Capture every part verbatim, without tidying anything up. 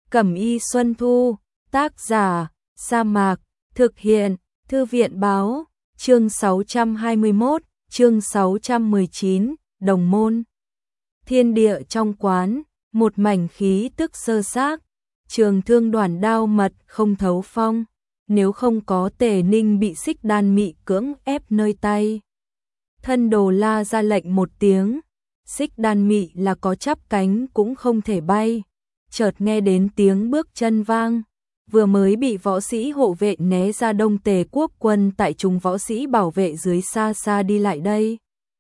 Cẩm y Xuân Thu, tác giả, Sa Mạc, thực hiện, Thư viện báo, chương sáu trăm hai mươi mốt, chương sáu trăm mười chín, Đồng môn. Thiên địa trong quán, một mảnh khí tức sơ xác, trường thương đoản đao mật không thấu phong, nếu không có Tề Ninh bị Xích Đan Mị cưỡng ép nơi tay. Thân Đồ La ra lệnh một tiếng, Xích Đan Mị là có chắp cánh cũng không thể bay, chợt nghe đến tiếng bước chân vang, vừa mới bị võ sĩ hộ vệ né ra Đông Tề quốc quân tại chúng võ sĩ bảo vệ dưới xa xa đi lại đây.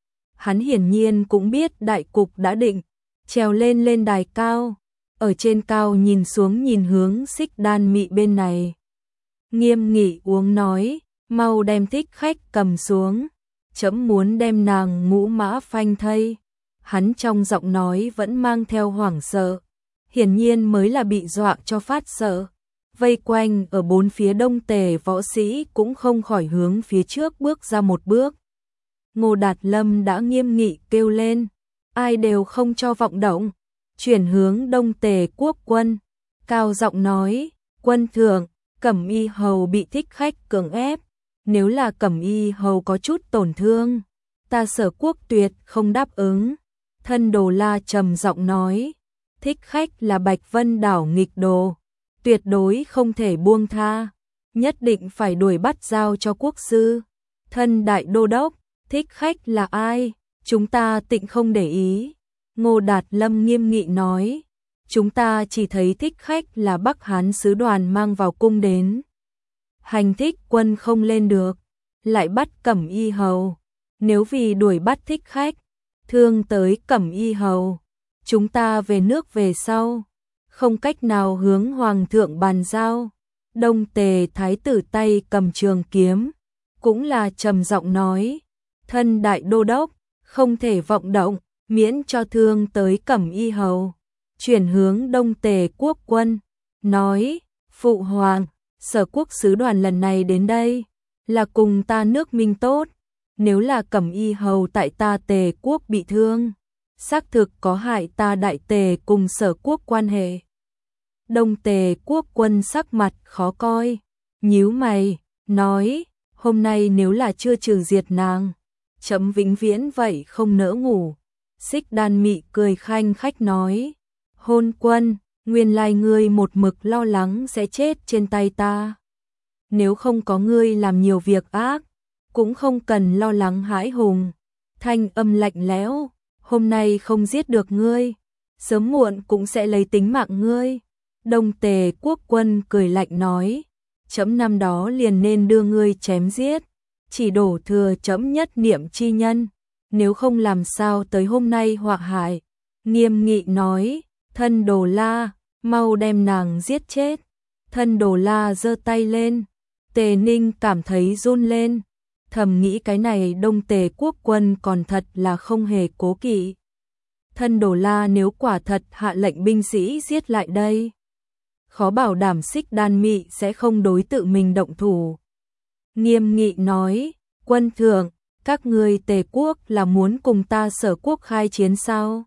Hắn hiển nhiên cũng biết đại cục đã định, trèo lên lên đài cao, ở trên cao nhìn xuống nhìn hướng Xích Đan Mị bên này. Nghiêm nghị uống nói, mau đem Thích Khách cầm xuống, trẫm muốn đem nàng ngũ mã phanh thây. Hắn trong giọng nói vẫn mang theo hoảng sợ, hiển nhiên mới là bị dọa cho phát sợ. Vây quanh ở bốn phía Đông Tề võ sĩ cũng không khỏi hướng phía trước bước ra một bước. Ngô Đạt Lâm đã nghiêm nghị kêu lên, ai đều không cho vọng động, chuyển hướng Đông Tề quốc quân, cao giọng nói, quân thượng, Cẩm Y hầu bị Thích Khách cưỡng ép, nếu là Cẩm Y hầu có chút tổn thương, ta Sở Quốc tuyệt không đáp ứng. Thân Đồ La trầm giọng nói, Thích Khách là Bạch Vân đảo nghịch đồ, tuyệt đối không thể buông tha, nhất định phải đuổi bắt giao cho quốc sư. Thân Đại Đô Đốc, Thích Khách là ai? Chúng ta tịnh không để ý. Ngô Đạt Lâm nghiêm nghị nói, chúng ta chỉ thấy Thích Khách là Bắc Hán sứ đoàn mang vào cung đến. Hành thích quân không lên được, lại bắt Cẩm Y hầu. Nếu vì đuổi bắt Thích Khách, thương tới Cẩm Y hầu, chúng ta về nước về sau, không cách nào hướng hoàng thượng bàn giao. Đông Tề thái tử tay cầm trường kiếm, cũng là trầm giọng nói, thân Đại Đô Đốc, không thể vọng động, miễn cho thương tới Cẩm Y hầu. Chuyển hướng Đông Tề quốc quân, nói, phụ hoàng, Sở Quốc sứ đoàn lần này đến đây, là cùng ta nước Minh tốt, nếu là Cẩm Y hầu tại ta Tề quốc bị thương, xác thực có hại ta Đại Tề cùng Sở Quốc quan hệ. Đông Tề quốc quân sắc mặt khó coi, nhíu mày, nói, hôm nay nếu là chưa trừ diệt nàng, trẫm vĩnh viễn vậy không nỡ ngủ. Xích Đan Mị cười khanh khách nói, hôn quân, nguyên lai ngươi một mực lo lắng sẽ chết trên tay ta. Nếu không có ngươi làm nhiều việc ác, cũng không cần lo lắng hãi hùng. Thanh âm lạnh lẽo, hôm nay không giết được ngươi, sớm muộn cũng sẽ lấy tính mạng ngươi. Đông Tề quốc quân cười lạnh nói, trẫm năm đó liền nên đưa ngươi chém giết, chỉ đổ thừa trẫm nhất niệm chi nhân, nếu không làm sao tới hôm nay họa hại. Nghiêm nghị nói, thân Đồ La, mau đem nàng giết chết. Thân Đồ La giơ tay lên, Tề Ninh cảm thấy run lên, thầm nghĩ cái này Đông Tề quốc quân còn thật là không hề cố kỵ. Thân Đồ La nếu quả thật hạ lệnh binh sĩ giết lại đây, khó bảo đảm Xích Đan Mị sẽ không đối tự mình động thủ. Nghiêm nghị nói, quân thượng, các ngươi Tề quốc là muốn cùng ta Sở Quốc khai chiến sao?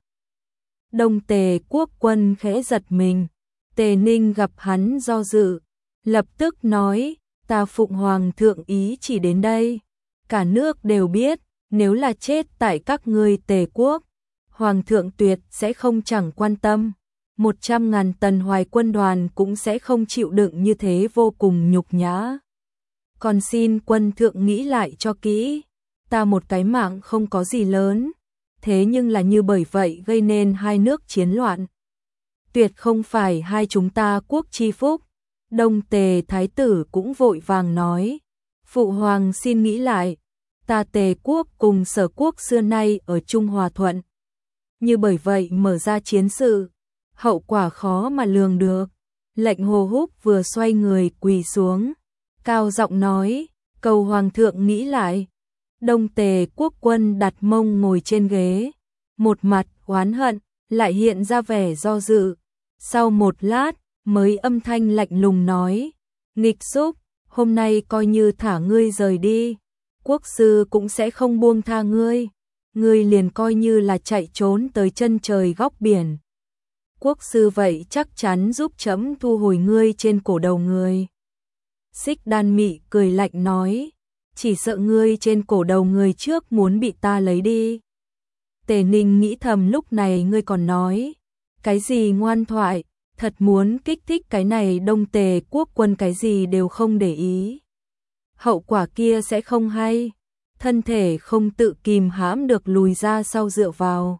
Đông Tề quốc quân khẽ giật mình, Tề Ninh gặp hắn do dự, lập tức nói, ta phụng hoàng thượng ý chỉ đến đây, cả nước đều biết, nếu là chết tại các ngươi Tề quốc, hoàng thượng tuyệt sẽ không chẳng quan tâm, một trăm ngàn tần Hoài quân đoàn cũng sẽ không chịu đựng như thế vô cùng nhục nhã. Còn xin quân thượng nghĩ lại cho kỹ, ta một cái mạng không có gì lớn, thế nhưng là như bởi vậy gây nên hai nước chiến loạn. Tuyệt không phải hai chúng ta quốc chi phúc. Đông Tề thái tử cũng vội vàng nói, phụ hoàng xin nghĩ lại, ta Tề quốc cùng Sở Quốc xưa nay ở chung hòa thuận. Như bởi vậy mở ra chiến sự, hậu quả khó mà lường được. Lệnh Hồ Húc vừa xoay người quỳ xuống, cao giọng nói, cầu hoàng thượng nghĩ lại. Đông Tề quốc quân đặt mông ngồi trên ghế, một mặt oán hận, lại hiện ra vẻ do dự. Sau một lát, mới âm thanh lạnh lùng nói, nghịch xúc, hôm nay coi như thả ngươi rời đi, quốc sư cũng sẽ không buông tha ngươi, ngươi liền coi như là chạy trốn tới chân trời góc biển, quốc sư vậy chắc chắn giúp trẫm thu hồi ngươi trên cổ đầu người. Xích Đan Mị cười lạnh nói, chỉ sợ ngươi trên cổ đầu người trước muốn bị ta lấy đi. Tề Ninh nghĩ thầm lúc này ngươi còn nói, cái gì ngoan thoại, thật muốn kích thích cái này Đông Tề quốc quân cái gì đều không để ý. Hậu quả kia sẽ không hay, thân thể không tự kìm hãm được lùi ra sau dựa vào.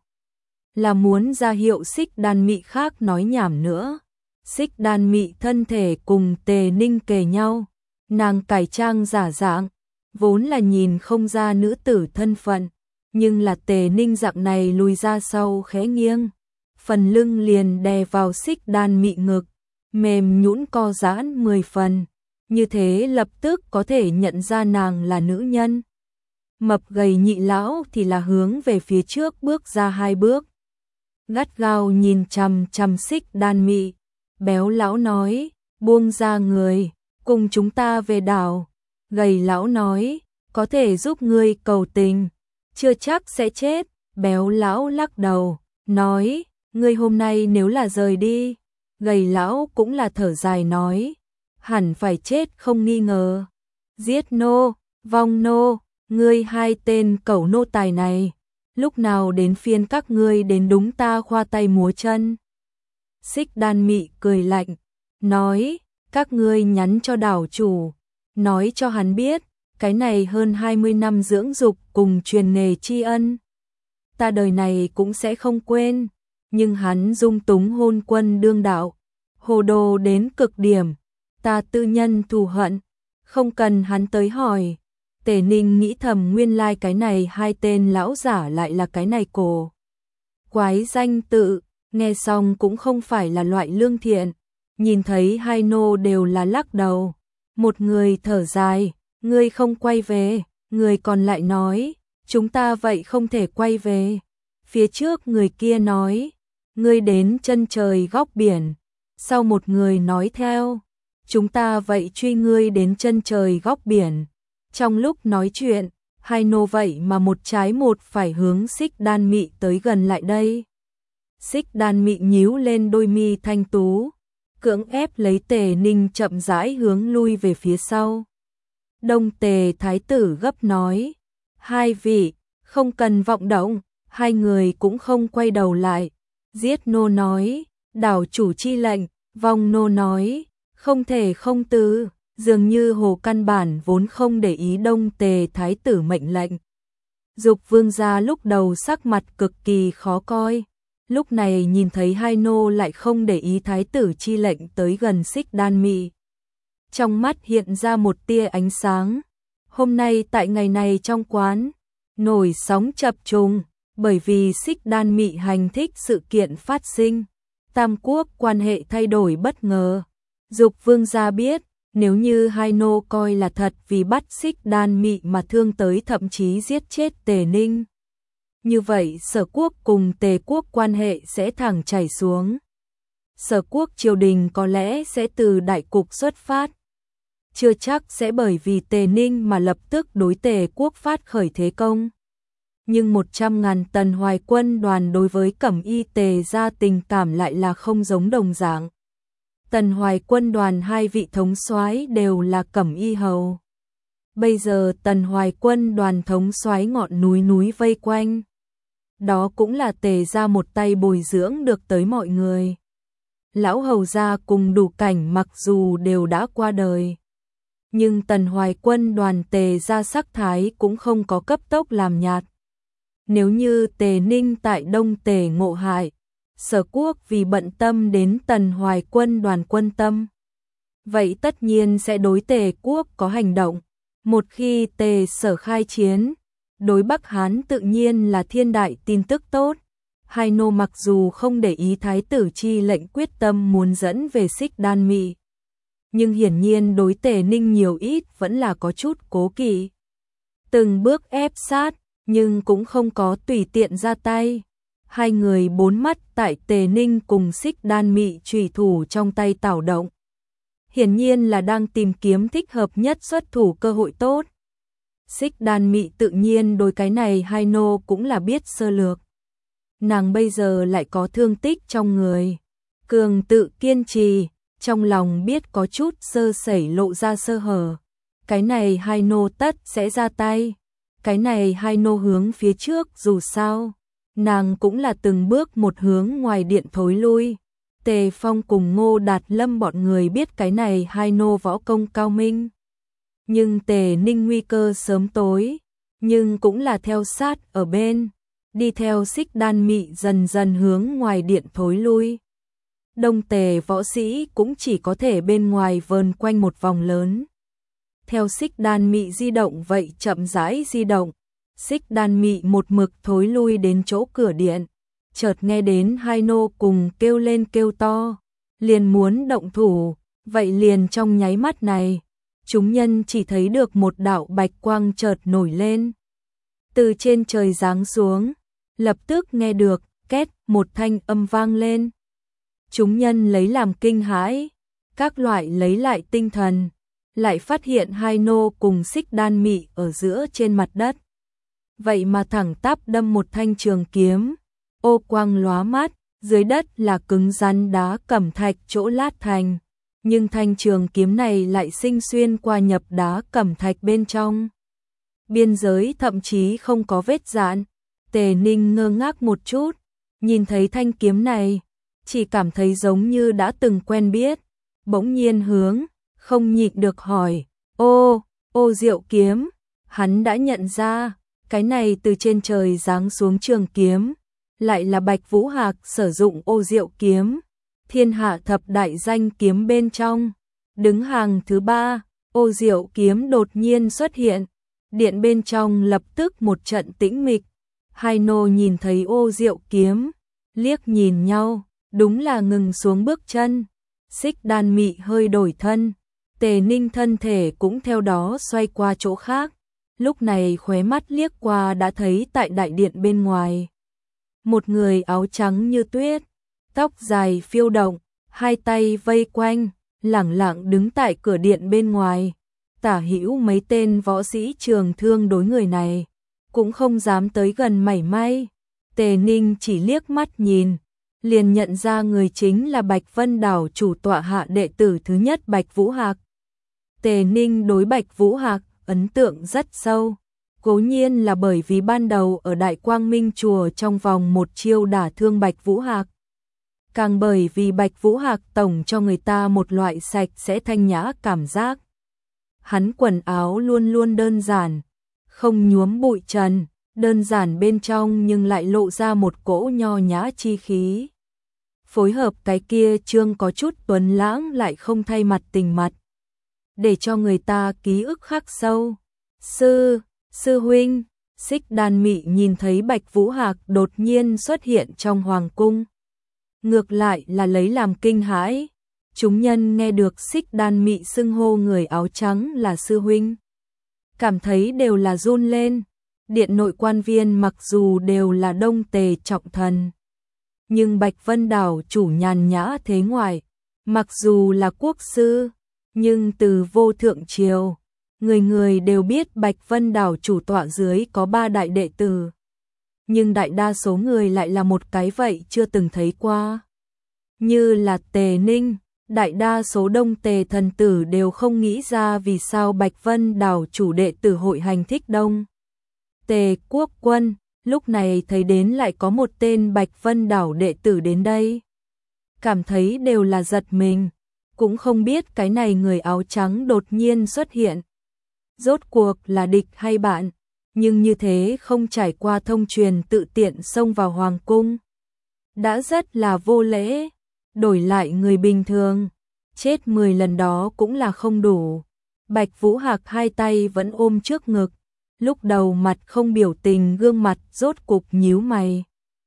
Là muốn ra hiệu Xích Đan Mị khác nói nhảm nữa. Xích Đan Mị thân thể cùng Tề Ninh kề nhau, nàng cải trang giả dạng, vốn là nhìn không ra nữ tử thân phận, nhưng là Tề Ninh dạng này lùi ra sau khẽ nghiêng, phần lưng liền đè vào Xích Đan Mị ngực, mềm nhũn co giãn mười phần, như thế lập tức có thể nhận ra nàng là nữ nhân. Mập gầy nhị lão thì là hướng về phía trước bước ra hai bước, gắt gao nhìn chằm chằm Xích Đan Mị. Béo lão nói, buông ra người, cùng chúng ta về đảo. Gầy lão nói, có thể giúp ngươi cầu tình, chưa chắc sẽ chết. Béo lão lắc đầu, nói, ngươi hôm nay nếu là rời đi. Gầy lão cũng là thở dài nói, hẳn phải chết không nghi ngờ. Giết nô, vong nô, ngươi hai tên cẩu nô tài này, lúc nào đến phiên các ngươi đến đúng ta khoa tay múa chân. Xích Đan Mị cười lạnh, nói, các ngươi nhắn cho đảo chủ, nói cho hắn biết, cái này hơn hai mươi năm dưỡng dục cùng truyền nghề tri ân, ta đời này cũng sẽ không quên, nhưng hắn dung túng hôn quân đương đạo, hồ đồ đến cực điểm, ta tư nhân thù hận, không cần hắn tới hỏi. Tề Ninh nghĩ thầm nguyên lai like cái này hai tên lão giả lại là cái này cổ quái danh tự. Nghe xong cũng không phải là loại lương thiện, nhìn thấy hai nô đều là lắc đầu. Một người thở dài, ngươi không quay về, người còn lại nói, chúng ta vậy không thể quay về. Phía trước người kia nói, ngươi đến chân trời góc biển. Sau một người nói theo, chúng ta vậy truy ngươi đến chân trời góc biển. Trong lúc nói chuyện, hai nô vậy mà một trái một phải hướng Xích Đan Mị tới gần lại đây. Xích Đan Mị nhíu lên đôi mi thanh tú, cưỡng ép lấy Tề Ninh chậm rãi hướng lui về phía sau. Đông Tề thái tử gấp nói, hai vị, không cần vọng động. Hai người cũng không quay đầu lại. Giết nô nói, đảo chủ chi lệnh. Vong nô nói, không thể không từ. Dường như hồ căn bản vốn không để ý Đông Tề thái tử mệnh lệnh. Dục vương gia lúc đầu sắc mặt cực kỳ khó coi, lúc này nhìn thấy hai nô lại không để ý thái tử chi lệnh tới gần Xích Đan Mị. Trong mắt hiện ra một tia ánh sáng. Hôm nay tại ngày này trong quán, nổi sóng chập trùng, bởi vì Xích Đan Mị hành thích sự kiện phát sinh. Tam quốc quan hệ thay đổi bất ngờ. Dục vương gia biết, nếu như hai nô coi là thật vì bắt Xích Đan Mị mà thương tới thậm chí giết chết Tề Ninh, như vậy Sở quốc cùng Tề quốc quan hệ sẽ thẳng chảy xuống. Sở quốc triều đình có lẽ sẽ từ đại cục xuất phát, chưa chắc sẽ bởi vì Tề Ninh mà lập tức đối Tề quốc phát khởi thế công. Nhưng một trăm ngàn tần hoài quân đoàn đối với Cẩm Y Tề gia tình cảm lại là không giống đồng dạng. Tần hoài quân đoàn hai vị thống soái đều là Cẩm Y hầu. Bây giờ tần hoài quân đoàn thống soái ngọn núi núi vây quanh. Đó cũng là Tề gia một tay bồi dưỡng được tới mọi người. Lão hầu gia cùng đủ cảnh mặc dù đều đã qua đời, nhưng tần hoài quân đoàn Tề gia sắc thái cũng không có cấp tốc làm nhạt. Nếu như Tề Ninh tại Đông Tề ngộ hại, Sở quốc vì bận tâm đến tần hoài quân đoàn quân tâm, vậy tất nhiên sẽ đối Tề quốc có hành động. Một khi Tề Sở khai chiến, đối Bắc Hán tự nhiên là thiên đại tin tức tốt. Hai nô mặc dù không để ý thái tử chi lệnh quyết tâm muốn dẫn về Xích Đan Mị, nhưng hiển nhiên đối Tề Ninh nhiều ít vẫn là có chút cố kỵ. Từng bước ép sát, nhưng cũng không có tùy tiện ra tay. Hai người bốn mắt tại Tề Ninh cùng Xích Đan Mị chủy thủ trong tay tảo động. Hiển nhiên là đang tìm kiếm thích hợp nhất xuất thủ cơ hội tốt. Xích Đan Mị tự nhiên đối cái này hai nô cũng là biết sơ lược. Nàng bây giờ lại có thương tích trong người, Cường tự kiên trì, trong lòng biết có chút sơ sẩy lộ ra sơ hở. Cái này hai nô tất sẽ ra tay. Cái này hai nô hướng phía trước dù sao. Nàng cũng là từng bước một hướng ngoài điện thối lui. Tề Phong cùng Ngô Đạt Lâm bọn người biết cái này hai nô võ công cao minh. Nhưng Tề Ninh nguy cơ sớm tối. Nhưng cũng là theo sát ở bên. Đi theo Xích Đan Mị dần dần hướng ngoài điện thối lui. Đông Tề võ sĩ cũng chỉ có thể bên ngoài vờn quanh một vòng lớn. Theo Xích Đan Mị di động vậy chậm rãi di động. Xích Đan Mị một mực thối lui đến chỗ cửa điện. Chợt nghe đến hai nô cùng kêu lên kêu to. Liền muốn động thủ. Vậy liền trong nháy mắt này. Chúng nhân chỉ thấy được một đạo bạch quang chợt nổi lên. Từ trên trời giáng xuống. Lập tức nghe được két một thanh âm vang lên. Chúng nhân lấy làm kinh hãi. Các loại lấy lại tinh thần. Lại phát hiện hai nô cùng Xích Đan Mị ở giữa trên mặt đất. Vậy mà thẳng tắp đâm một thanh trường kiếm. Ô quang lóa mắt. Dưới đất là cứng rắn đá cẩm thạch chỗ lát thành. Nhưng thanh trường kiếm này lại sinh xuyên qua nhập đá cẩm thạch bên trong. Biên giới thậm chí không có vết rạn. Tề Ninh ngơ ngác một chút. Nhìn thấy thanh kiếm này. Chỉ cảm thấy giống như đã từng quen biết. Bỗng nhiên hướng. Không nhịn được hỏi. Ô, ô diệu kiếm. Hắn đã nhận ra. Cái này từ trên trời giáng xuống trường kiếm. Lại là Bạch Vũ Hạc sử dụng ô diệu kiếm. Thiên hạ thập đại danh kiếm bên trong. Đứng hàng thứ ba. Ô diệu kiếm đột nhiên xuất hiện. Điện bên trong lập tức một trận tĩnh mịch. Hai nô nhìn thấy ô diệu kiếm. Liếc nhìn nhau. Đúng là ngừng xuống bước chân. Xích Đan Mị hơi đổi thân. Tề Ninh thân thể cũng theo đó xoay qua chỗ khác. Lúc này khóe mắt liếc qua đã thấy tại đại điện bên ngoài. Một người áo trắng như tuyết. Tóc dài phiêu động. Hai tay vây quanh. Lẳng lặng đứng tại cửa điện bên ngoài. Tả hữu mấy tên võ sĩ trường thương đối người này. Cũng không dám tới gần mảy may. Tề Ninh chỉ liếc mắt nhìn. Liền nhận ra người chính là Bạch Vân Đảo chủ tọa hạ đệ tử thứ nhất Bạch Vũ Hạc. Tề Ninh đối Bạch Vũ Hạc ấn tượng rất sâu. Cố nhiên là bởi vì ban đầu ở Đại Quang Minh Chùa trong vòng một chiêu đả thương Bạch Vũ Hạc. Càng bởi vì Bạch Vũ Hạc tổng cho người ta một loại sạch sẽ thanh nhã cảm giác. Hắn quần áo luôn luôn đơn giản, không nhuốm bụi trần, đơn giản bên trong nhưng lại lộ ra một cỗ nho nhã chi khí. Phối hợp cái kia trương có chút tuấn lãng lại không thay mặt tình mặt. Để cho người ta ký ức khắc sâu. Sư, sư huynh, Xích Đan Mị nhìn thấy Bạch Vũ Hạc đột nhiên xuất hiện trong hoàng cung. Ngược lại là lấy làm kinh hãi. Chúng nhân nghe được Xích Đan Mị xưng hô người áo trắng là sư huynh. Cảm thấy đều là run lên. Điện nội quan viên mặc dù đều là Đông Tề trọng thần. Nhưng Bạch Vân Đảo chủ nhàn nhã thế ngoại. Mặc dù là quốc sư. Nhưng từ vô thượng triều. Người người đều biết Bạch Vân Đảo chủ tọa dưới có ba đại đệ tử. Nhưng đại đa số người lại là một cái vậy chưa từng thấy qua. Như là Tề Ninh. Đại đa số Đông Tề thần tử đều không nghĩ ra vì sao Bạch Vân Đảo chủ đệ tử hội hành thích Đông Tề quốc quân, lúc này thấy đến lại có một tên Bạch Vân Đảo đệ tử đến đây. Cảm thấy đều là giật mình, cũng không biết cái này người áo trắng đột nhiên xuất hiện. Rốt cuộc là địch hay bạn, nhưng như thế không trải qua thông truyền tự tiện xông vào hoàng cung. Đã rất là vô lễ. Đổi lại người bình thường, chết mười lần đó cũng là không đủ. Bạch Vũ Hạc hai tay vẫn ôm trước ngực, lúc đầu mặt không biểu tình gương mặt rốt cục nhíu mày.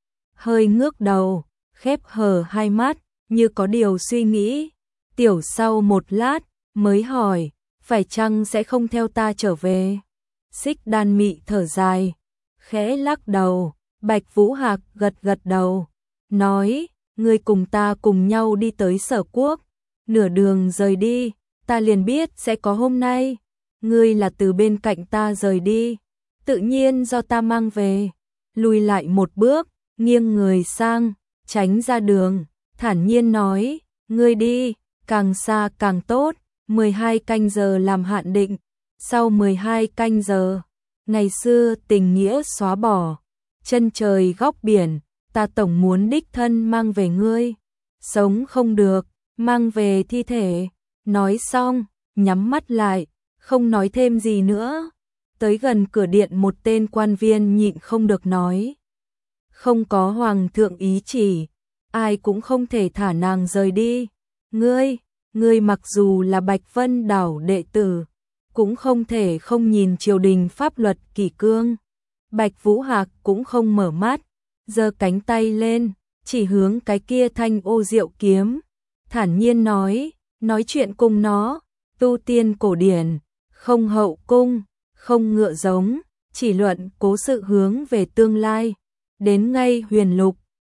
Hơi ngước đầu, khép hờ hai mắt, như có điều suy nghĩ. Tiểu sau một lát, mới hỏi, phải chăng sẽ không theo ta trở về? Xích Đan Mị thở dài, khẽ lắc đầu. Bạch Vũ Hạc gật gật đầu, nói, ngươi cùng ta cùng nhau đi tới Sở Quốc, nửa đường rời đi, ta liền biết sẽ có hôm nay. Ngươi là từ bên cạnh ta rời đi, tự nhiên do ta mang về. Lùi lại một bước, nghiêng người sang, tránh ra đường, thản nhiên nói, ngươi đi, càng xa càng tốt, mười hai canh giờ làm hạn định, sau mười hai canh giờ, ngày xưa tình nghĩa xóa bỏ, chân trời góc biển, ta tổng muốn đích thân mang về ngươi, sống không được, mang về thi thể. Nói xong, nhắm mắt lại, không nói thêm gì nữa. Tới gần cửa điện một tên quan viên nhịn không được nói. Không có hoàng thượng ý chỉ, ai cũng không thể thả nàng rời đi. Ngươi, ngươi mặc dù là Bạch Vân Đảo đệ tử, cũng không thể không nhìn triều đình pháp luật kỷ cương. Bạch Vũ Hạc cũng không mở mắt, giơ cánh tay lên, chỉ hướng cái kia thanh ô diệu kiếm, thản nhiên nói, nói chuyện cùng nó, tu tiên cổ điển, không hậu cung, không ngựa giống, chỉ luận cố sự hướng về tương lai, đến ngay huyền lục,